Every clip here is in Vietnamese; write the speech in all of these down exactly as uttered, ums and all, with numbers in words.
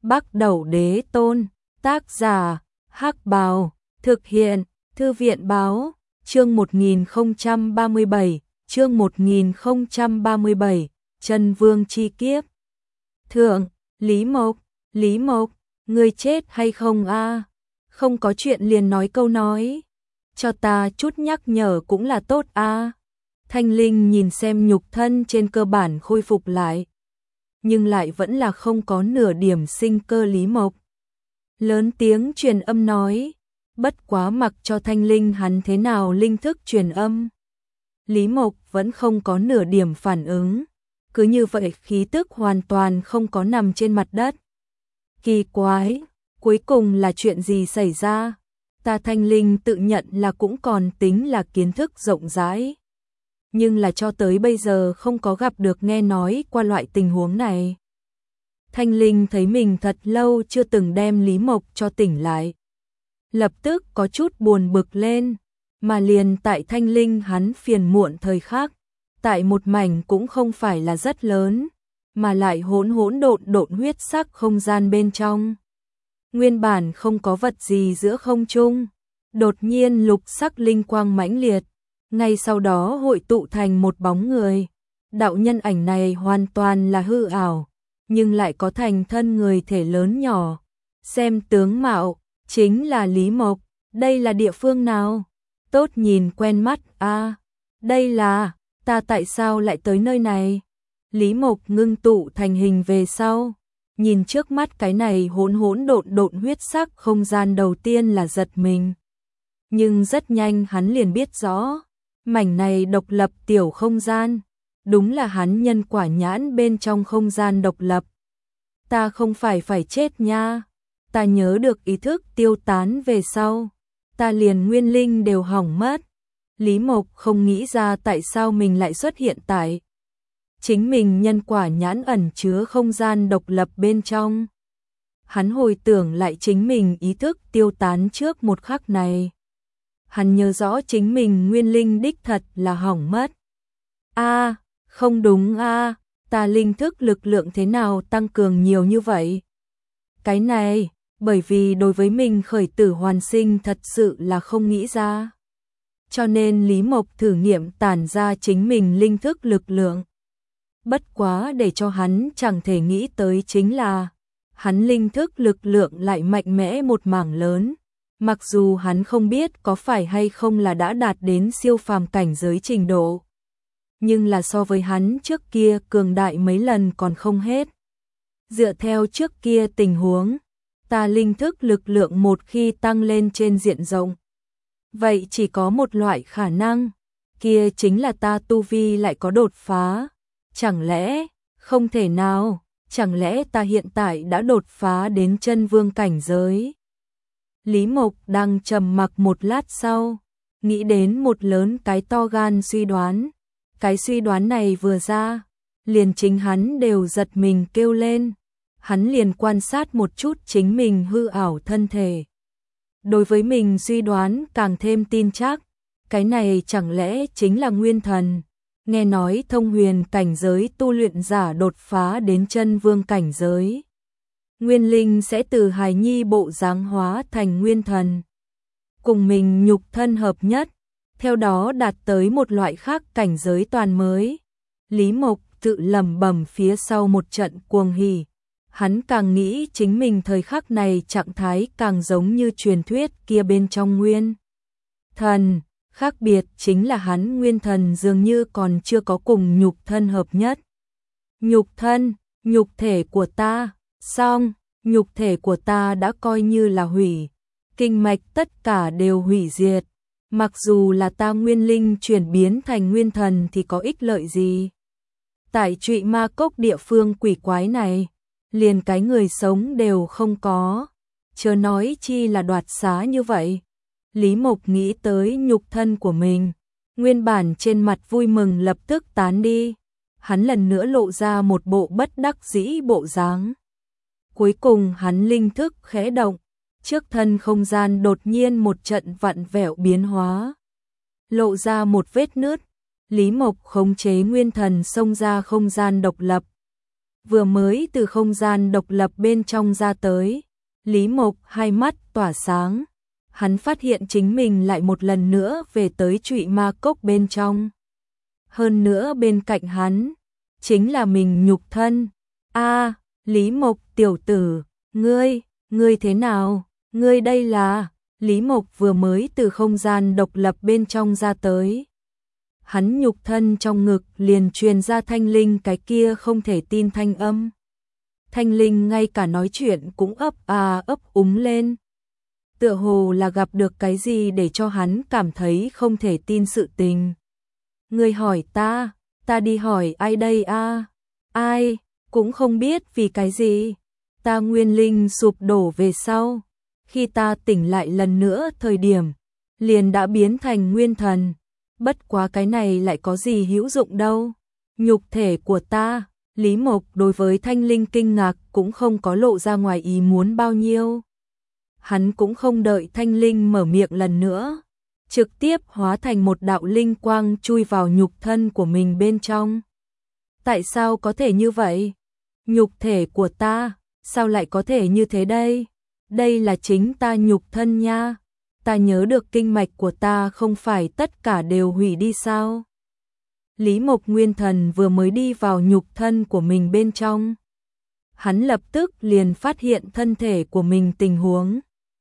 Bắc Đẩu Đế Tôn, tác giả, Hắc Bào, thực hiện, Thư viện Báo, chương một nghìn không trăm ba mươi bảy, chương một nghìn không trăm ba mươi bảy, Chân Vương chi kiếp. Thượng, Lý Mộc, Lý Mộc, ngươi chết hay không a? Không có chuyện liền nói câu nói. Cho ta chút nhắc nhở cũng là tốt a. Thanh Linh nhìn xem nhục thân trên cơ bản khôi phục lại, nhưng lại vẫn là không có nửa điểm sinh cơ. Lý Mộc lớn tiếng truyền âm nói, bất quá mặc cho Thanh Linh hắn thế nào linh thức truyền âm, Lý Mộc vẫn không có nửa điểm phản ứng, cứ như vậy khí tức hoàn toàn không có nằm trên mặt đất. Kỳ quái, cuối cùng là chuyện gì xảy ra? Ta Thanh Linh tự nhận là cũng còn tính là kiến thức rộng rãi, nhưng là cho tới bây giờ không có gặp được nghe nói qua loại tình huống này. Thanh Linh thấy mình thật lâu chưa từng đem Lý Mộc cho tỉnh lại, lập tức có chút buồn bực lên, mà liền tại Thanh Linh hắn phiền muộn thời khắc, tại một mảnh cũng không phải là rất lớn, mà lại hỗn hỗn độn độn huyết sắc không gian bên trong. Nguyên bản không có vật gì giữa không trung, đột nhiên lục sắc linh quang mãnh liệt, ngay sau đó hội tụ thành một bóng người. Đạo nhân ảnh này hoàn toàn là hư ảo, nhưng lại có thành thân người thể lớn nhỏ. Xem tướng mạo, chính là Lý Mộc. Đây là địa phương nào? Tốt nhìn quen mắt a. À, đây là, ta tại sao lại tới nơi này? Lý Mộc ngưng tụ thành hình về sau, nhìn trước mắt cái này hỗn hỗn độn độn huyết sắc không gian, đầu tiên là giật mình. Nhưng rất nhanh hắn liền biết rõ, mảnh này độc lập tiểu không gian, đúng là hắn nhân quả nhãn bên trong không gian độc lập. Ta không phải phải chết nha, ta nhớ được ý thức tiêu tán về sau, ta liền nguyên linh đều hỏng mất. Lý Mộc không nghĩ ra tại sao mình lại xuất hiện tại chính mình nhân quả nhãn ẩn chứa không gian độc lập bên trong. Hắn hồi tưởng lại chính mình ý thức tiêu tán trước một khắc này. Hắn nhớ rõ chính mình nguyên linh đích thật là hỏng mất. A, à, không đúng a, à, ta linh thức lực lượng thế nào tăng cường nhiều như vậy? Cái này, bởi vì đối với mình khởi tử hoàn sinh thật sự là không nghĩ ra. Cho nên Lý Mộc thử nghiệm tản ra chính mình linh thức lực lượng. Bất quá để cho hắn chẳng thể nghĩ tới chính là, hắn linh thức lực lượng lại mạnh mẽ một mảng lớn. Mặc dù hắn không biết có phải hay không là đã đạt đến siêu phàm cảnh giới trình độ, nhưng là so với hắn trước kia cường đại mấy lần còn không hết. Dựa theo trước kia tình huống, ta linh thức lực lượng một khi tăng lên trên diện rộng, vậy chỉ có một loại khả năng, kia chính là ta tu vi lại có đột phá. Chẳng lẽ, không thể nào, chẳng lẽ ta hiện tại đã đột phá đến chân vương cảnh giới? Lý Mộc đang trầm mặc một lát sau, nghĩ đến một lớn cái to gan suy đoán. Cái suy đoán này vừa ra, liền chính hắn đều giật mình kêu lên. Hắn liền quan sát một chút chính mình hư ảo thân thể. Đối với mình suy đoán càng thêm tin chắc, cái này chẳng lẽ chính là nguyên thần. Nghe nói thông huyền cảnh giới tu luyện giả đột phá đến chân vương cảnh giới, nguyên linh sẽ từ hài nhi bộ dáng hóa thành nguyên thần, cùng mình nhục thân hợp nhất, theo đó đạt tới một loại khác cảnh giới toàn mới. Lý Mộc tự lẩm bẩm phía sau một trận cuồng hỉ, hắn càng nghĩ chính mình thời khắc này trạng thái càng giống như truyền thuyết kia bên trong nguyên thần. Khác biệt chính là hắn nguyên thần dường như còn chưa có cùng nhục thân hợp nhất. Nhục thân, nhục thể của ta, xong, nhục thể của ta đã coi như là hủy, kinh mạch tất cả đều hủy diệt. Mặc dù là ta nguyên linh chuyển biến thành nguyên thần thì có ích lợi gì? Tại Trụy Ma Cốc địa phương quỷ quái này, liền cái người sống đều không có, chớ nói chi là đoạt xá như vậy. Lý Mộc nghĩ tới nhục thân của mình, nguyên bản trên mặt vui mừng lập tức tán đi, hắn lần nữa lộ ra một bộ bất đắc dĩ bộ dáng. Cuối cùng hắn linh thức khẽ động, trước thân không gian đột nhiên một trận vặn vẹo biến hóa, lộ ra một vết nứt. Lý Mộc khống chế nguyên thần xông ra không gian độc lập, vừa mới từ không gian độc lập bên trong ra tới. Lý Mộc hai mắt tỏa sáng, hắn phát hiện chính mình lại một lần nữa về tới Trụy Ma Cốc bên trong. Hơn nữa bên cạnh hắn, chính là mình nhục thân. A, Lý Mộc tiểu tử, ngươi, ngươi thế nào? Ngươi đây là... Lý Mộc vừa mới từ không gian độc lập bên trong ra tới. Hắn nhục thân trong ngực liền truyền ra Thanh Linh cái kia không thể tin thanh âm. Thanh Linh ngay cả nói chuyện cũng ấp à ấp úng lên. Tựa hồ là gặp được cái gì để cho hắn cảm thấy không thể tin sự tình. Ngươi hỏi ta, ta đi hỏi ai đây a? Ai, cũng không biết vì cái gì. Ta nguyên linh sụp đổ về sau. Khi ta tỉnh lại lần nữa thời điểm, liền đã biến thành nguyên thần. Bất quá cái này lại có gì hữu dụng đâu. Nhục thể của ta, Lý Mộc đối với Thanh Linh kinh ngạc cũng không có lộ ra ngoài ý muốn bao nhiêu. Hắn cũng không đợi Thanh Linh mở miệng lần nữa, trực tiếp hóa thành một đạo linh quang chui vào nhục thân của mình bên trong. Tại sao có thể như vậy? Nhục thể của ta, sao lại có thể như thế đây? Đây là chính ta nhục thân nha. Ta nhớ được kinh mạch của ta không phải tất cả đều hủy đi sao? Lý Mộc nguyên thần vừa mới đi vào nhục thân của mình bên trong. Hắn lập tức liền phát hiện thân thể của mình tình huống.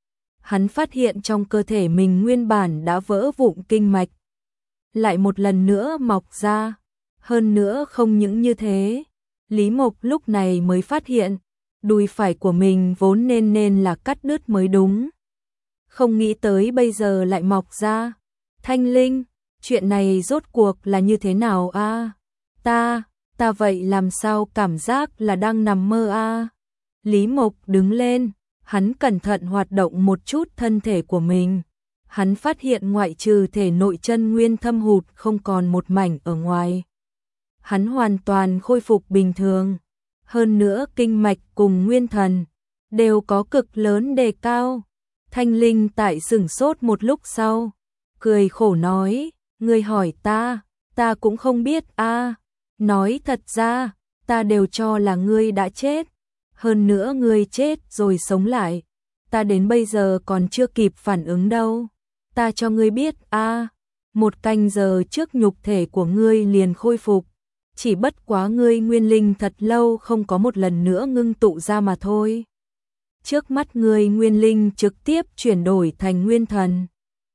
Hắn phát hiện trong cơ thể mình nguyên bản đã vỡ vụn kinh mạch. Lại một lần nữa mọc ra. Hơn nữa không những như thế. Lý Mộc lúc này mới phát hiện. Đùi phải của mình vốn nên nên là cắt đứt mới đúng. Không nghĩ tới bây giờ lại mọc ra. Thanh Linh, chuyện này rốt cuộc là như thế nào a? À? Ta, ta vậy làm sao cảm giác là đang nằm mơ a? À? Lý Mộc đứng lên, hắn cẩn thận hoạt động một chút thân thể của mình. Hắn phát hiện ngoại trừ thể nội chân nguyên thâm hụt không còn một mảnh ở ngoài. Hắn hoàn toàn khôi phục bình thường. Hơn nữa kinh mạch cùng nguyên thần đều có cực lớn đề cao. Thanh Linh tại sửng sốt một lúc sau, cười khổ nói, ngươi hỏi ta, ta cũng không biết a. À. Nói thật ra, ta đều cho là ngươi đã chết. Hơn nữa ngươi chết rồi sống lại. Ta đến bây giờ còn chưa kịp phản ứng đâu. Ta cho ngươi biết a, à, một canh giờ trước nhục thể của ngươi liền khôi phục. Chỉ bất quá ngươi nguyên linh thật lâu không có một lần nữa ngưng tụ ra mà thôi. Trước mắt ngươi nguyên linh trực tiếp chuyển đổi thành nguyên thần.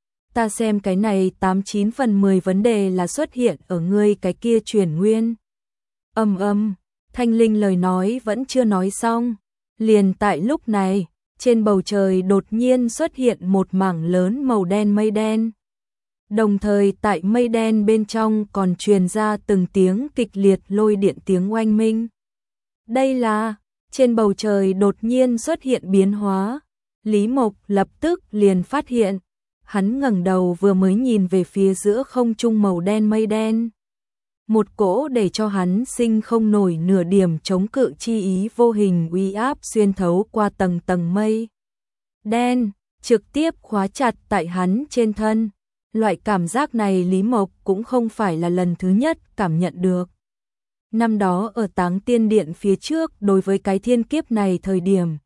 Ta xem cái này tám chín phần mười vấn đề là xuất hiện ở ngươi cái kia chuyển nguyên. Âm âm, Thanh Linh lời nói vẫn chưa nói xong. Liền tại lúc này, trên bầu trời đột nhiên xuất hiện một mảng lớn màu đen mây đen. Đồng thời tại mây đen bên trong còn truyền ra từng tiếng kịch liệt lôi điện tiếng oanh minh. Đây là, trên bầu trời đột nhiên xuất hiện biến hóa. Lý Mộc lập tức liền phát hiện. Hắn ngẩng đầu vừa mới nhìn về phía giữa không trung màu đen mây đen. Một cỗ để cho hắn sinh không nổi nửa điểm chống cự chi ý vô hình uy áp xuyên thấu qua tầng tầng mây đen, trực tiếp khóa chặt tại hắn trên thân. Loại cảm giác này Lý Mộc cũng không phải là lần thứ nhất cảm nhận được. Năm đó ở Táng Tiên Điện phía trước đối với cái thiên kiếp này thời điểm,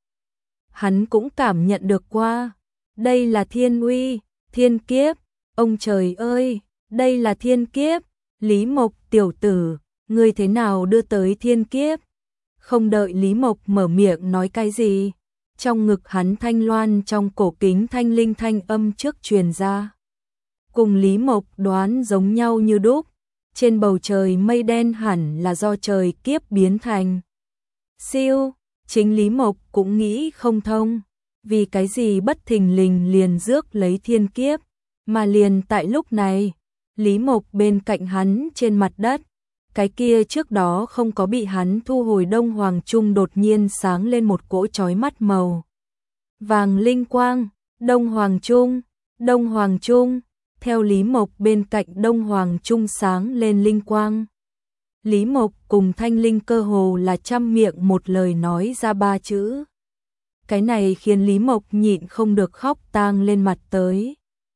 hắn cũng cảm nhận được qua. Đây là thiên uy, thiên kiếp, ông trời ơi, đây là thiên kiếp. Lý Mộc tiểu tử, ngươi thế nào đưa tới thiên kiếp? Không đợi Lý Mộc mở miệng nói cái gì, trong ngực hắn thanh loan trong cổ kính thanh linh thanh âm trước truyền ra. Cùng Lý Mộc đoán giống nhau như đúc, trên bầu trời mây đen hẳn là do trời kiếp biến thành. Siêu, chính Lý Mộc cũng nghĩ không thông, vì cái gì bất thình lình liền rước lấy thiên kiếp, mà liền tại lúc này, Lý Mộc bên cạnh hắn trên mặt đất, cái kia trước đó không có bị hắn thu hồi Đông Hoàng Trung đột nhiên sáng lên một cỗ chói mắt màu vàng linh quang. Đông Hoàng Trung, Đông Hoàng Trung, theo Lý Mộc bên cạnh Đông Hoàng Trung sáng lên linh quang. Lý Mộc cùng Thanh Linh cơ hồ là trăm miệng một lời nói ra ba chữ. Cái này khiến Lý Mộc nhịn không được khóc tang lên mặt tới.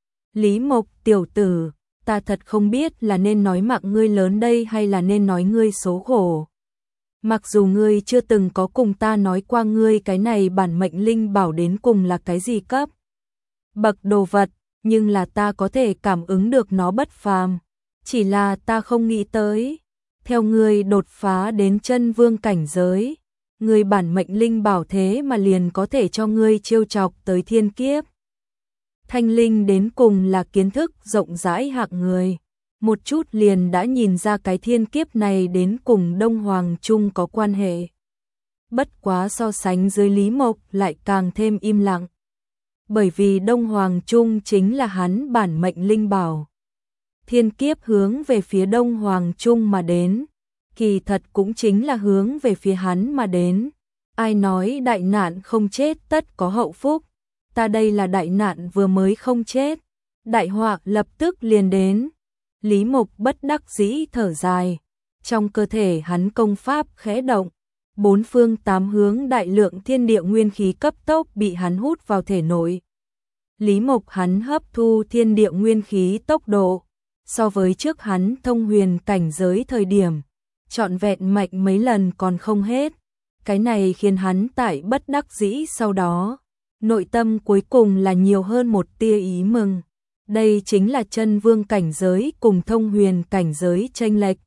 Lý Mộc tiểu tử, ta thật không biết là nên nói mạng ngươi lớn đây hay là nên nói ngươi số khổ. Mặc dù ngươi chưa từng có cùng ta nói qua ngươi cái này bản mệnh linh bảo đến cùng là cái gì cấp bậc đồ vật, nhưng là ta có thể cảm ứng được nó bất phàm. Chỉ là ta không nghĩ tới, theo ngươi đột phá đến chân vương cảnh giới, ngươi bản mệnh linh bảo thế mà liền có thể cho ngươi trêu chọc tới thiên kiếp. Thanh Linh đến cùng là kiến thức rộng rãi hạng người, một chút liền đã nhìn ra cái thiên kiếp này đến cùng Đông Hoàng Trung có quan hệ. Bất quá so sánh dưới Lý Mộc lại càng thêm im lặng. Bởi vì Đông Hoàng Trung chính là hắn bản mệnh linh bảo. Thiên kiếp hướng về phía Đông Hoàng Trung mà đến, kỳ thật cũng chính là hướng về phía hắn mà đến. Ai nói đại nạn không chết tất có hậu phúc, ta đây là đại nạn vừa mới không chết, đại họa lập tức liền đến. Lý Mộc bất đắc dĩ thở dài, trong cơ thể hắn công pháp khẽ động, bốn phương tám hướng đại lượng thiên địa nguyên khí cấp tốc bị hắn hút vào thể nội. Lý Mộc hắn hấp thu thiên địa nguyên khí tốc độ, so với trước hắn thông huyền cảnh giới thời điểm, trọn vẹn mạnh mấy lần còn không hết. Cái này khiến hắn tại bất đắc dĩ sau đó, nội tâm cuối cùng là nhiều hơn một tia ý mừng. Đây chính là chân vương cảnh giới cùng thông huyền cảnh giới chênh lệch.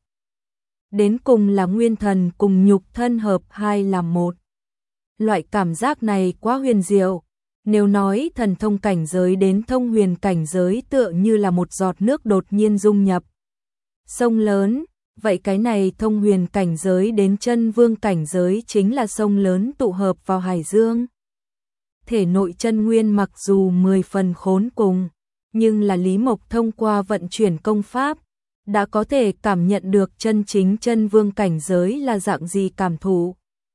Đến cùng là nguyên thần cùng nhục thân hợp hai làm một. Loại cảm giác này quá huyền diệu. Nếu nói thần thông cảnh giới đến thông huyền cảnh giới tựa như là một giọt nước đột nhiên dung nhập sông lớn, vậy cái này thông huyền cảnh giới đến chân vương cảnh giới chính là sông lớn tụ hợp vào hải dương. Thể nội chân nguyên mặc dù mười phần khốn cùng, nhưng là Lý Mộc thông qua vận chuyển công pháp, đã có thể cảm nhận được chân chính chân vương cảnh giới là dạng gì cảm thụ.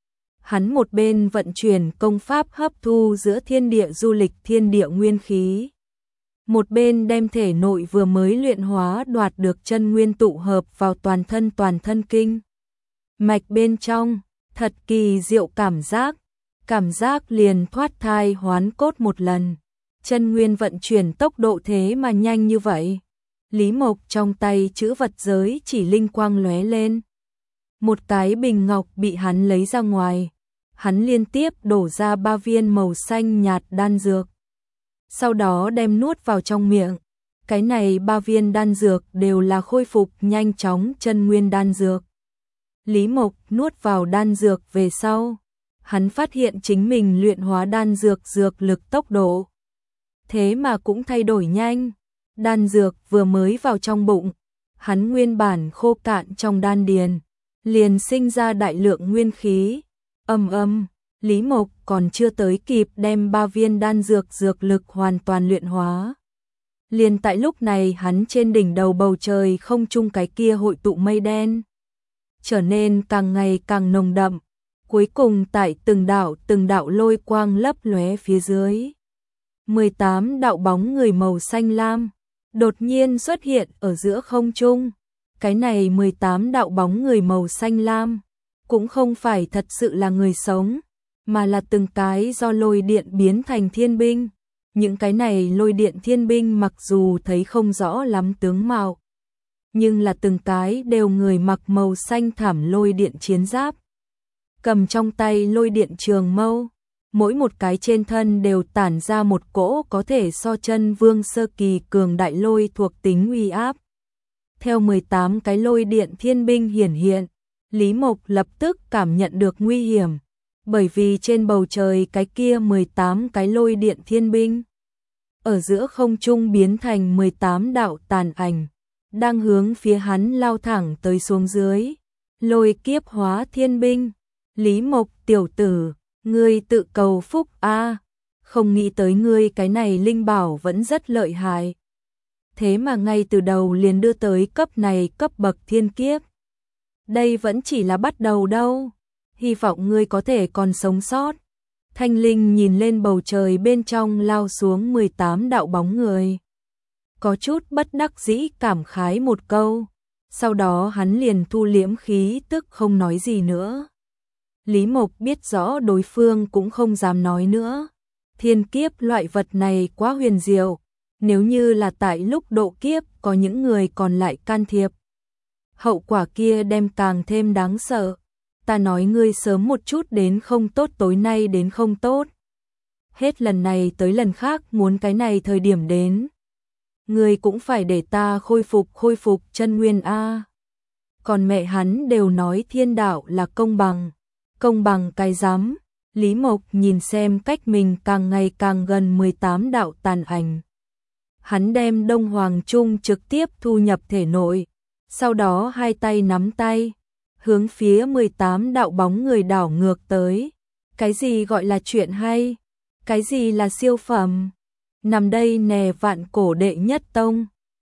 Hắn một bên vận chuyển công pháp hấp thu giữa thiên địa du lịch thiên địa nguyên khí, một bên đem thể nội vừa mới luyện hóa đoạt được chân nguyên tụ hợp vào toàn thân toàn thân kinh mạch bên trong, thật kỳ diệu cảm giác, cảm giác liền thoát thai hoán cốt một lần. Chân nguyên vận chuyển tốc độ thế mà nhanh như vậy. Lý Mộc trong tay chữ vật giới chỉ linh quang lóe lên. Một cái bình ngọc bị hắn lấy ra ngoài. Hắn liên tiếp đổ ra ba viên màu xanh nhạt đan dược. Sau đó đem nuốt vào trong miệng. Cái này ba viên đan dược đều là khôi phục nhanh chóng chân nguyên đan dược. Lý Mộc nuốt vào đan dược về sau. Hắn phát hiện chính mình luyện hóa đan dược dược lực tốc độ. Thế mà cũng thay đổi nhanh. Đan dược vừa mới vào trong bụng, hắn nguyên bản khô cạn trong đan điền, liền sinh ra đại lượng nguyên khí. Âm âm, Lý Mộc còn chưa tới kịp đem ba viên đan dược dược lực hoàn toàn luyện hóa. Liền tại lúc này hắn trên đỉnh đầu bầu trời không trung cái kia hội tụ mây đen, trở nên càng ngày càng nồng đậm, cuối cùng tại từng đạo từng đạo lôi quang lấp lóe phía dưới. mười tám đạo bóng người màu xanh lam đột nhiên xuất hiện ở giữa không trung. Cái này mười tám đạo bóng người màu xanh lam cũng không phải thật sự là người sống, mà là từng cái do lôi điện biến thành thiên binh. Những cái này lôi điện thiên binh mặc dù thấy không rõ lắm tướng mạo, nhưng là từng cái đều người mặc màu xanh thảm lôi điện chiến giáp, cầm trong tay lôi điện trường mâu. Mỗi một cái trên thân đều tản ra một cỗ có thể so chân vương sơ kỳ cường đại lôi thuộc tính uy áp. Theo mười tám cái lôi điện thiên binh hiển hiện, Lý Mộc lập tức cảm nhận được nguy hiểm, bởi vì trên bầu trời cái kia mười tám cái lôi điện thiên binh, ở giữa không trung biến thành mười tám đạo tàn ảnh, đang hướng phía hắn lao thẳng tới xuống dưới. Lôi kiếp hóa thiên binh, Lý Mộc tiểu tử, ngươi tự cầu phúc a, à, không nghĩ tới ngươi cái này linh bảo vẫn rất lợi hại. Thế mà ngay từ đầu liền đưa tới cấp này cấp bậc thiên kiếp. Đây vẫn chỉ là bắt đầu đâu, hy vọng ngươi có thể còn sống sót. Thanh Linh nhìn lên bầu trời bên trong lao xuống mười tám đạo bóng người, có chút bất đắc dĩ cảm khái một câu, sau đó hắn liền thu liễm khí tức không nói gì nữa. Lý Mộc biết rõ đối phương cũng không dám nói nữa. Thiên kiếp loại vật này quá huyền diệu, nếu như là tại lúc độ kiếp có những người còn lại can thiệp, hậu quả kia đem càng thêm đáng sợ. ta nói ngươi sớm một chút đến không tốt, tối nay đến không tốt. Hết lần này tới lần khác muốn cái này thời điểm đến. Ngươi cũng phải để ta khôi phục khôi phục chân nguyên a. Còn mẹ hắn đều nói thiên đạo là công bằng. Công bằng cái rắm. Lý Mộc nhìn xem cách mình càng ngày càng gần mười tám đạo tàn ảnh. Hắn đem Đông Hoàng Trung trực tiếp thu nhập thể nội, sau đó hai tay nắm tay, hướng phía mười tám đạo bóng người đảo ngược tới. Cái gì gọi là chuyện hay? Cái gì là siêu phẩm? Nằm đây nè, vạn cổ đệ nhất tông.